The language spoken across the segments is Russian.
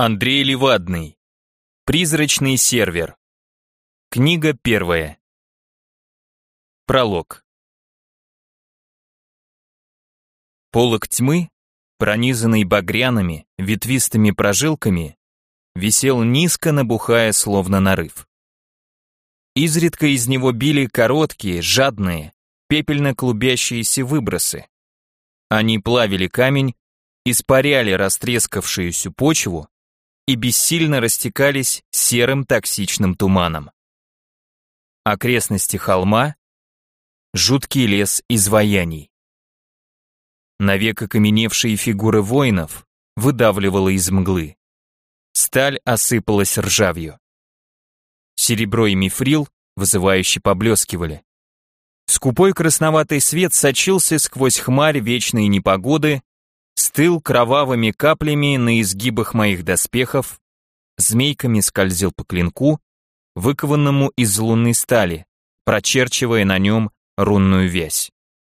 Андрей Левадный. Призрачный сервер. Книга первая. Пролог. Полог тьмы, пронизанный багряными, ветвистыми прожилками, висел низко, набухая, словно нарыв. Изредка из него били короткие, жадные, пепельно клубящиеся выбросы. Они плавили камень, испаряли растрескавшуюся почву и бессильно растекались серым токсичным туманом. Окрестности холма — жуткий лес изваяний. Навек окаменевшие фигуры воинов выдавливало из мглы. Сталь осыпалась ржавью. Серебро и мифрил вызывающе поблескивали. Скупой красноватый свет сочился сквозь хмарь вечной непогоды, стыл кровавыми каплями на изгибах моих доспехов, змейками скользил по клинку, выкованному из лунной стали, прочерчивая на нем рунную вязь.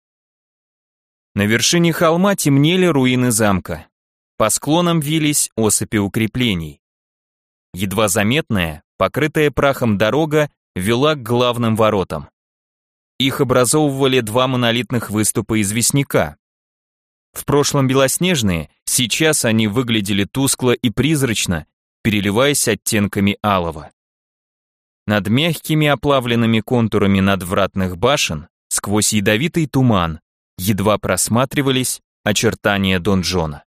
На вершине холма темнели руины замка. По склонам вились осыпи укреплений. Едва заметная, покрытая прахом дорога вела к главным воротам. Их образовывали два монолитных выступа известняка. В прошлом белоснежные, сейчас они выглядели тускло и призрачно, переливаясь оттенками алого. Над мягкими оплавленными контурами надвратных башен, сквозь ядовитый туман, едва просматривались очертания донжона.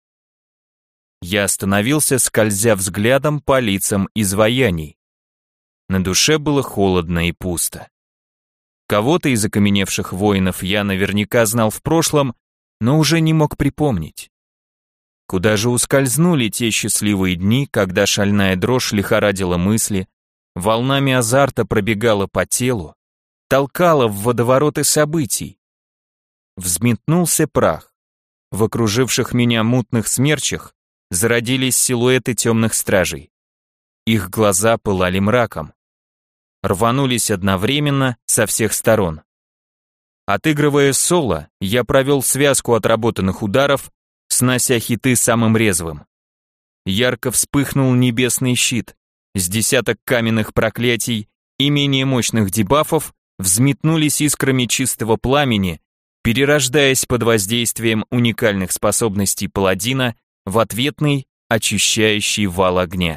Я остановился, скользя взглядом по лицам изваяний. На душе было холодно и пусто. Кого-то из окаменевших воинов я наверняка знал в прошлом, но уже не мог припомнить. Куда же ускользнули те счастливые дни, когда шальная дрожь лихорадила мысли, волнами азарта пробегала по телу, толкала в водовороты событий? Взметнулся прах. В окруживших меня мутных смерчах зародились силуэты темных стражей. Их глаза пылали мраком. Рванулись одновременно со всех сторон. Отыгрывая соло, я провел связку отработанных ударов, снося хиты самым резвым. Ярко вспыхнул небесный щит, с десяток каменных проклятий и менее мощных дебафов взметнулись искрами чистого пламени, перерождаясь под воздействием уникальных способностей паладина в ответный, очищающий вал огня.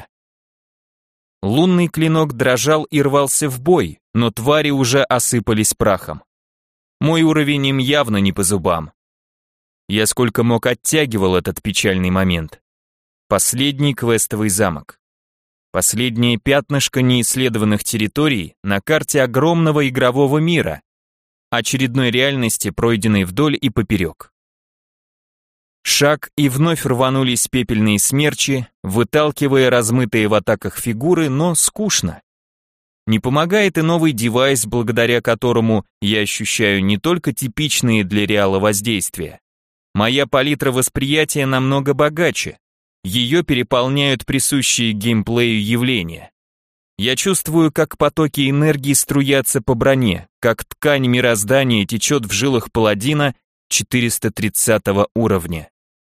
Лунный клинок дрожал и рвался в бой, но твари уже осыпались прахом. Мой уровень им явно не по зубам. Я сколько мог оттягивал этот печальный момент. Последний квестовый замок. Последнее пятнышко неисследованных территорий на карте огромного игрового мира, очередной реальности, пройденной вдоль и поперек. Шаг, и вновь рванулись пепельные смерчи, выталкивая размытые в атаках фигуры, но скучно. Не помогает и новый девайс, благодаря которому я ощущаю не только типичные для реала воздействия. Моя палитра восприятия намного богаче. Ее переполняют присущие геймплею явления. Я чувствую, как потоки энергии струятся по броне, как ткань мироздания течет в жилах паладина 430 уровня.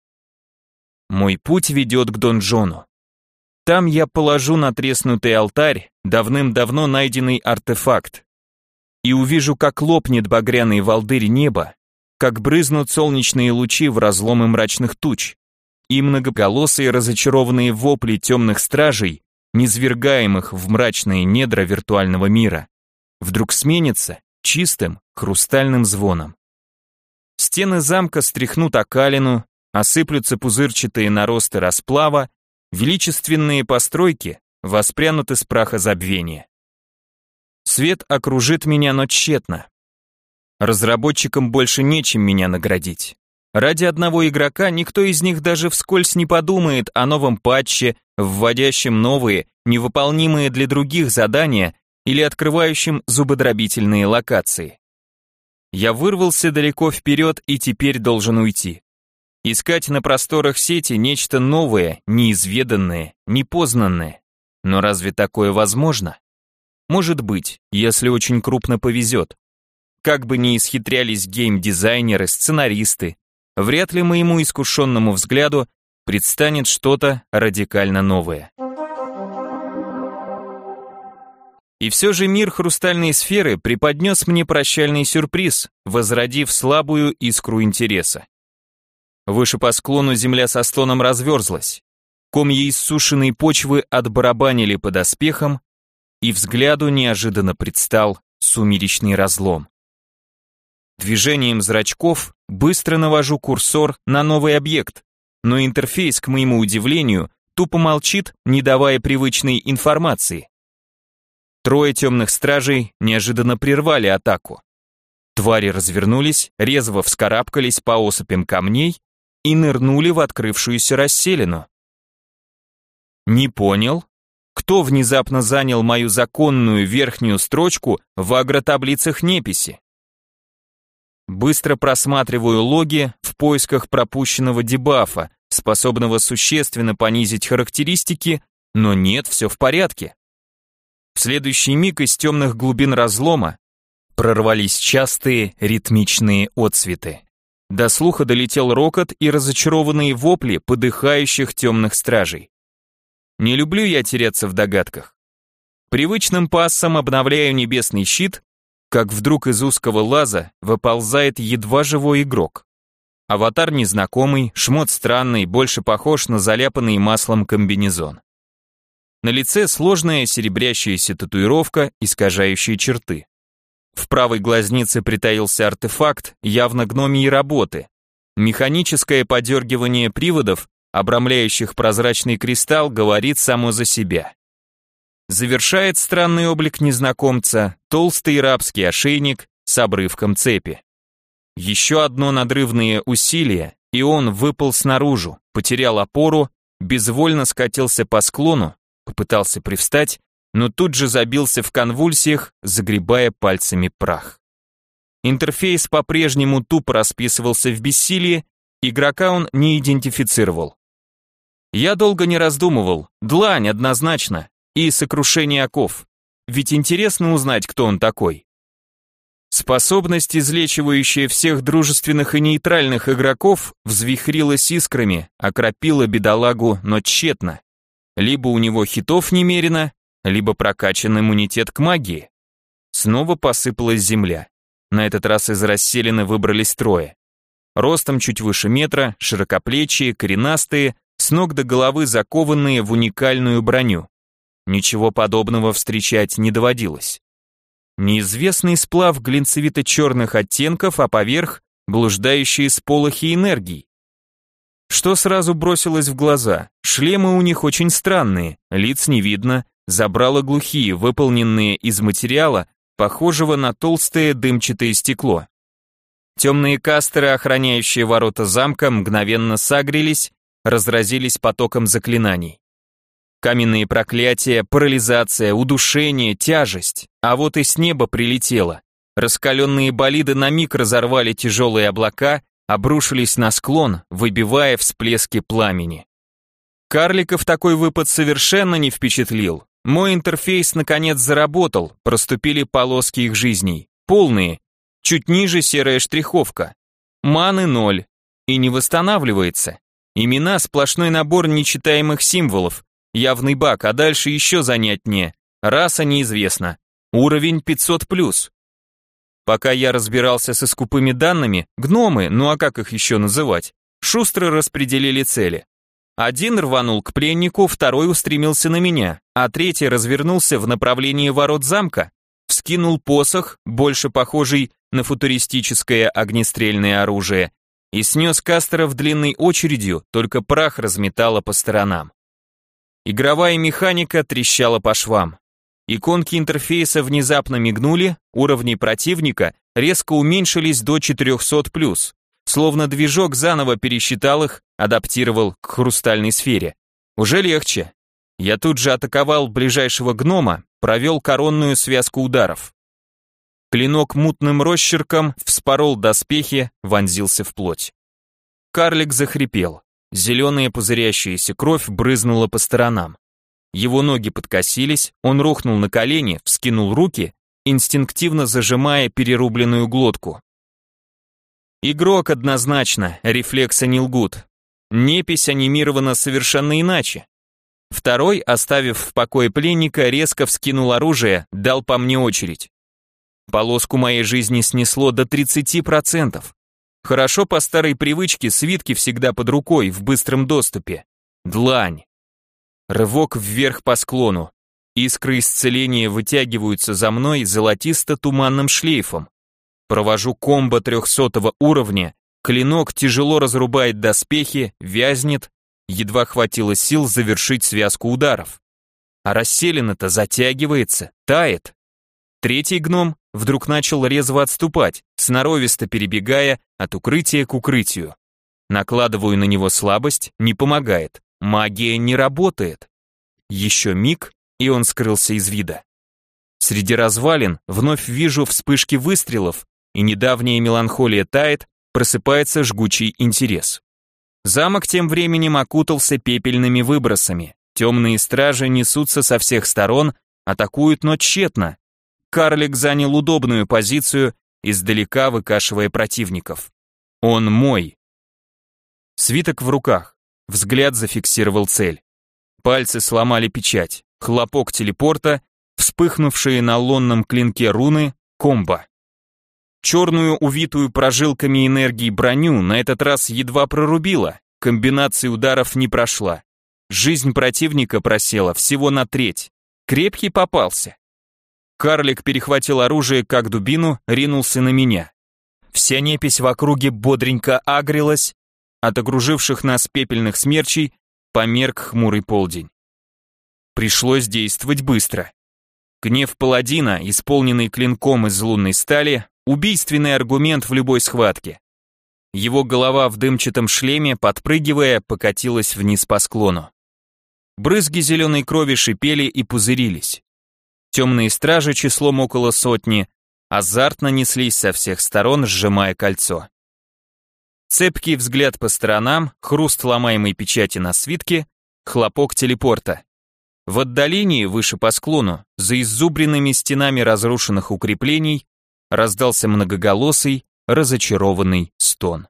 Мой путь ведет к донжону. Там я положу на треснутый алтарь давным-давно найденный артефакт и увижу, как лопнет багряный волдырь неба, как брызнут солнечные лучи в разломы мрачных туч, и многоголосые разочарованные вопли темных стражей, низвергаемых в мрачные недра виртуального мира, вдруг сменятся чистым хрустальным звоном. Стены замка стряхнут окалину, осыплются пузырчатые наросты расплава, величественные постройки воспрянут из праха забвения. Свет окружит меня, но тщетно. Разработчикам больше нечем меня наградить. Ради одного игрока никто из них даже вскользь не подумает о новом патче, вводящем новые, невыполнимые для других задания или открывающем зубодробительные локации. Я вырвался далеко вперед и теперь должен уйти. Искать на просторах сети нечто новое, неизведанное, непознанное. Но разве такое возможно? Может быть, если очень крупно повезет. Как бы ни исхитрялись геймдизайнеры, сценаристы, вряд ли моему искушенному взгляду предстанет что-то радикально новое. И все же мир хрустальной сферы преподнес мне прощальный сюрприз, возродив слабую искру интереса. Выше по склону земля со стоном разверзлась. Комья иссушенной почвы отбарабанили по доспехам, и взгляду неожиданно предстал сумеречный разлом. Движением зрачков быстро навожу курсор на новый объект, но интерфейс, к моему удивлению, тупо молчит, не давая привычной информации. Трое темных стражей неожиданно прервали атаку. Твари развернулись, резво вскарабкались по осыпям камней и нырнули в открывшуюся расселину. Не понял, кто внезапно занял мою законную верхнюю строчку в агротаблицах неписи. Быстро просматриваю логи в поисках пропущенного дебафа, способного существенно понизить характеристики, но нет, все в порядке. В следующий миг из темных глубин разлома прорвались частые ритмичные отсветы. До слуха долетел рокот и разочарованные вопли подыхающих темных стражей. Не люблю я теряться в догадках. Привычным пассом обновляю небесный щит, как вдруг из узкого лаза выползает едва живой игрок. Аватар незнакомый, шмот странный, больше похож на заляпанный маслом комбинезон. На лице сложная серебрящаяся татуировка, искажающая черты. В правой глазнице притаился артефакт, явно гномьей работы. Механическое подергивание приводов, обрамляющих прозрачный кристалл, говорит само за себя. Завершает странный облик незнакомца толстый рабский ошейник с обрывком цепи. Еще одно надрывное усилие, и он выполз наружу, потерял опору, безвольно скатился по склону, попытался привстать, но тут же забился в конвульсиях, загребая пальцами прах. Интерфейс по-прежнему тупо расписывался в бессилии, игрока он не идентифицировал. Я долго не раздумывал, длань однозначно, и сокрушение оков, ведь интересно узнать, кто он такой. Способность, излечивающая всех дружественных и нейтральных игроков, взвихрилась искрами, окропила бедолагу, но тщетно. Либо у него хитов немерено, либо прокачан иммунитет к магии. Снова посыпалась земля. На этот раз из расселины выбрались трое. Ростом чуть выше метра, широкоплечие, коренастые, с ног до головы закованные в уникальную броню. Ничего подобного встречать не доводилось. Неизвестный сплав глинцевито-черных оттенков, а поверх блуждающие сполохи энергии. Что сразу бросилось в глаза? Шлемы у них очень странные, лиц не видно, забрала глухие, выполненные из материала, похожего на толстое дымчатое стекло. Темные кастеры, охраняющие ворота замка, мгновенно сагрились, разразились потоком заклинаний. Каменные проклятия, парализация, удушение, тяжесть. А вот и с неба прилетело. Раскаленные болиды на миг разорвали тяжелые облака, обрушились на склон, выбивая всплески пламени. Карликов такой выпад совершенно не впечатлил. Мой интерфейс наконец заработал, проступили полоски их жизней. Полные. Чуть ниже серая штриховка. Маны 0. И не восстанавливается. Имена сплошной набор нечитаемых символов. Явный баг, а дальше еще занятнее. Раса неизвестна. Уровень 500+. Пока я разбирался со скупыми данными, гномы, ну а как их еще называть, шустро распределили цели. Один рванул к пленнику, второй устремился на меня, а третий развернулся в направлении ворот замка, вскинул посох, больше похожий на футуристическое огнестрельное оружие, и снес кастеров длинной очередью, только прах разметало по сторонам. Игровая механика трещала по швам. Иконки интерфейса внезапно мигнули, уровни противника резко уменьшились до 400+, словно движок заново пересчитал их, адаптировал к хрустальной сфере. Уже легче. Я тут же атаковал ближайшего гнома, провел коронную связку ударов. Клинок мутным росчерком вспорол доспехи, вонзился в плоть. Карлик захрипел. Зеленая пузырящаяся кровь брызнула по сторонам. Его ноги подкосились, он рухнул на колени, вскинул руки, инстинктивно зажимая перерубленную глотку. Игрок однозначно, рефлексы не лгут. Непись анимирована совершенно иначе. Второй, оставив в покое пленника, резко вскинул оружие, дал по мне очередь. Полоску моей жизни снесло до 30%. Хорошо по старой привычке свитки всегда под рукой, в быстром доступе. Длань. Рывок вверх по склону. Искры исцеления вытягиваются за мной золотисто-туманным шлейфом. Провожу комбо 300 уровня, клинок тяжело разрубает доспехи, вязнет, едва хватило сил завершить связку ударов. А расселена-то затягивается, тает. Третий гном вдруг начал резво отступать, сноровисто перебегая от укрытия к укрытию. Накладываю на него слабость, не помогает, магия не работает. Еще миг, и он скрылся из вида. Среди развалин вновь вижу вспышки выстрелов, и недавняя меланхолия тает, просыпается жгучий интерес. Замок тем временем окутался пепельными выбросами. Темные стражи несутся со всех сторон, атакуют, но тщетно. Карлик занял удобную позицию, издалека выкашивая противников. Он мой. Свиток в руках. Взгляд зафиксировал цель. Пальцы сломали печать. Хлопок телепорта, вспыхнувшие на лунном клинке руны, комбо. Черную, увитую прожилками энергии броню на этот раз едва прорубила, комбинация ударов не прошла. Жизнь противника просела всего на треть. Крепкий попался. Карлик перехватил оружие как дубину, ринулся на меня. Вся непись в округе бодренько агрилась, от окруживших нас пепельных смерчей померк хмурый полдень. Пришлось действовать быстро. Гнев паладина, исполненный клинком из лунной стали, убийственный аргумент в любой схватке. Его голова в дымчатом шлеме, подпрыгивая, покатилась вниз по склону. Брызги зеленой крови шипели и пузырились. Темные стражи числом около сотни азартно неслись со всех сторон, сжимая кольцо. Цепкий взгляд по сторонам, хруст ломаемой печати на свитке, хлопок телепорта. В отдалении, выше по склону, за иззубренными стенами разрушенных укреплений, раздался многоголосый, разочарованный стон.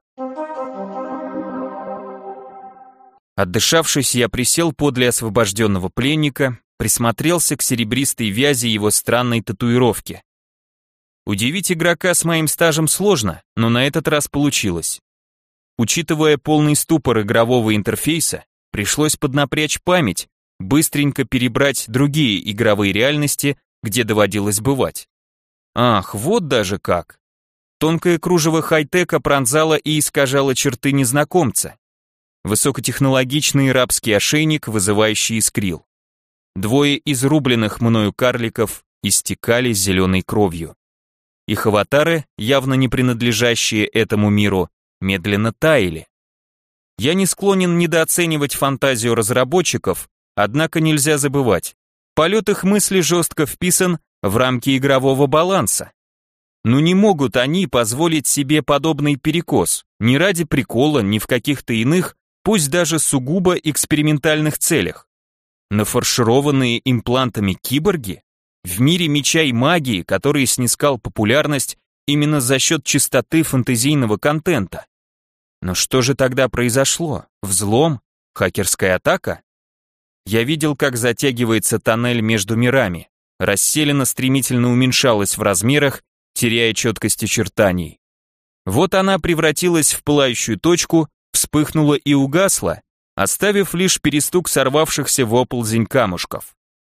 Отдышавшись, я присел подле освобожденного пленника, присмотрелся к серебристой вязи его странной татуировки. Удивить игрока с моим стажем сложно, но на этот раз получилось. Учитывая полный ступор игрового интерфейса, пришлось поднапрячь память, быстренько перебрать другие игровые реальности, где доводилось бывать. Ах, вот даже как. Тонкое кружево хай-тека пронзало и искажало черты незнакомца. Высокотехнологичный рабский ошейник, вызывающий искрил. Двое изрубленных мною карликов истекали зеленой кровью. Их аватары, явно не принадлежащие этому миру, медленно таяли. Я не склонен недооценивать фантазию разработчиков, однако нельзя забывать, полет их мысли жестко вписан в рамки игрового баланса. Но не могут они позволить себе подобный перекос, ни ради прикола, ни в каких-то иных, пусть даже сугубо экспериментальных целях. Нафаршированные имплантами киборги? В мире меча и магии, который снискал популярность именно за счет чистоты фэнтезийного контента. Но что же тогда произошло? Взлом? Хакерская атака? Я видел, как затягивается тоннель между мирами. Расселена стремительно уменьшалась в размерах, теряя четкость очертаний. Вот она превратилась в пылающую точку, вспыхнула и угасла, оставив лишь перестук сорвавшихся в оползень камушков.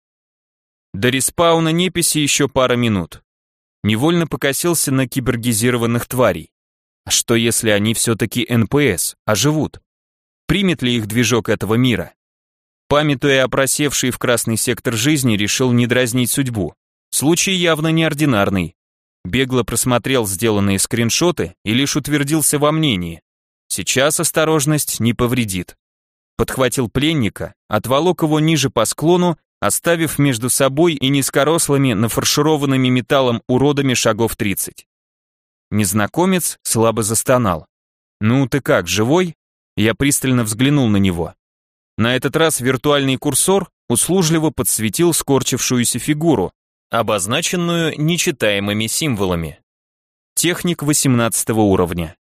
До респауна неписи еще пара минут. Невольно покосился на киборгизированных тварей. А что если они все-таки НПС, а живут? Примет ли их движок этого мира? Памятуя о просевшей в красный сектор жизни, решил не дразнить судьбу. Случай явно неординарный. Бегло просмотрел сделанные скриншоты и лишь утвердился во мнении. Сейчас осторожность не повредит. Подхватил пленника, отволок его ниже по склону, оставив между собой и низкорослыми, нафаршированными металлом уродами шагов 30. Незнакомец слабо застонал. «Ну ты как, живой?» Я пристально взглянул на него. На этот раз виртуальный курсор услужливо подсветил скорчившуюся фигуру, обозначенную нечитаемыми символами. Техник 18 уровня.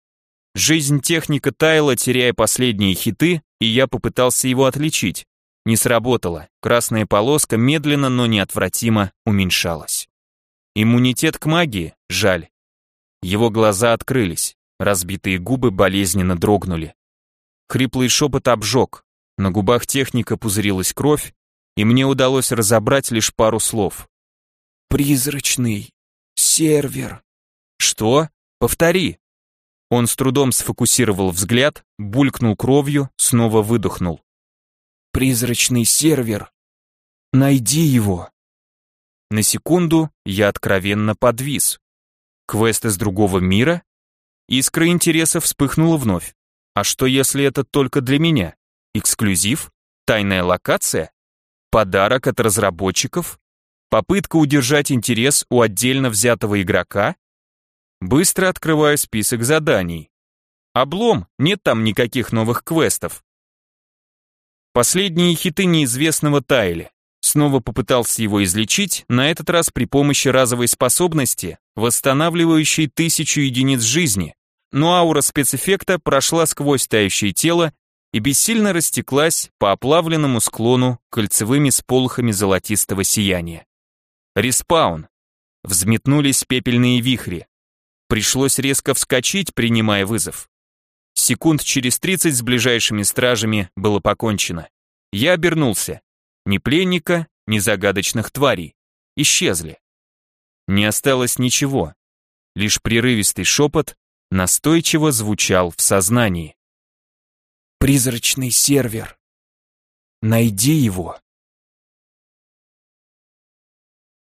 Жизнь техника таяла, теряя последние хиты, и я попытался его отличить. Не сработало, красная полоска медленно, но неотвратимо уменьшалась. Иммунитет к магии? Жаль. Его глаза открылись, разбитые губы болезненно дрогнули. Хриплый шепот обжег, на губах техника пузырилась кровь, и мне удалось разобрать лишь пару слов. «Призрачный сервер». «Что? Повтори». Он с трудом сфокусировал взгляд, булькнул кровью, снова выдохнул. «Призрачный сервер. Найди его». На секунду я откровенно подвис. Квест из другого мира? Искра интереса вспыхнула вновь. А что если это только для меня? Эксклюзив? Тайная локация? Подарок от разработчиков? Попытка удержать интерес у отдельно взятого игрока? Быстро открываю список заданий. Облом, нет там никаких новых квестов. Последние хиты неизвестного таяли. Снова попытался его излечить, на этот раз при помощи разовой способности, восстанавливающей 1000 единиц жизни, но аура спецэффекта прошла сквозь тающее тело и бессильно растеклась по оплавленному склону кольцевыми сполохами золотистого сияния. Респаун. Взметнулись пепельные вихри. Пришлось резко вскочить, принимая вызов. Секунд через 30 с ближайшими стражами было покончено. Я обернулся. Ни пленника, ни загадочных тварей. Исчезли. Не осталось ничего. Лишь прерывистый шепот настойчиво звучал в сознании. «Призрачный сервер. Найди его».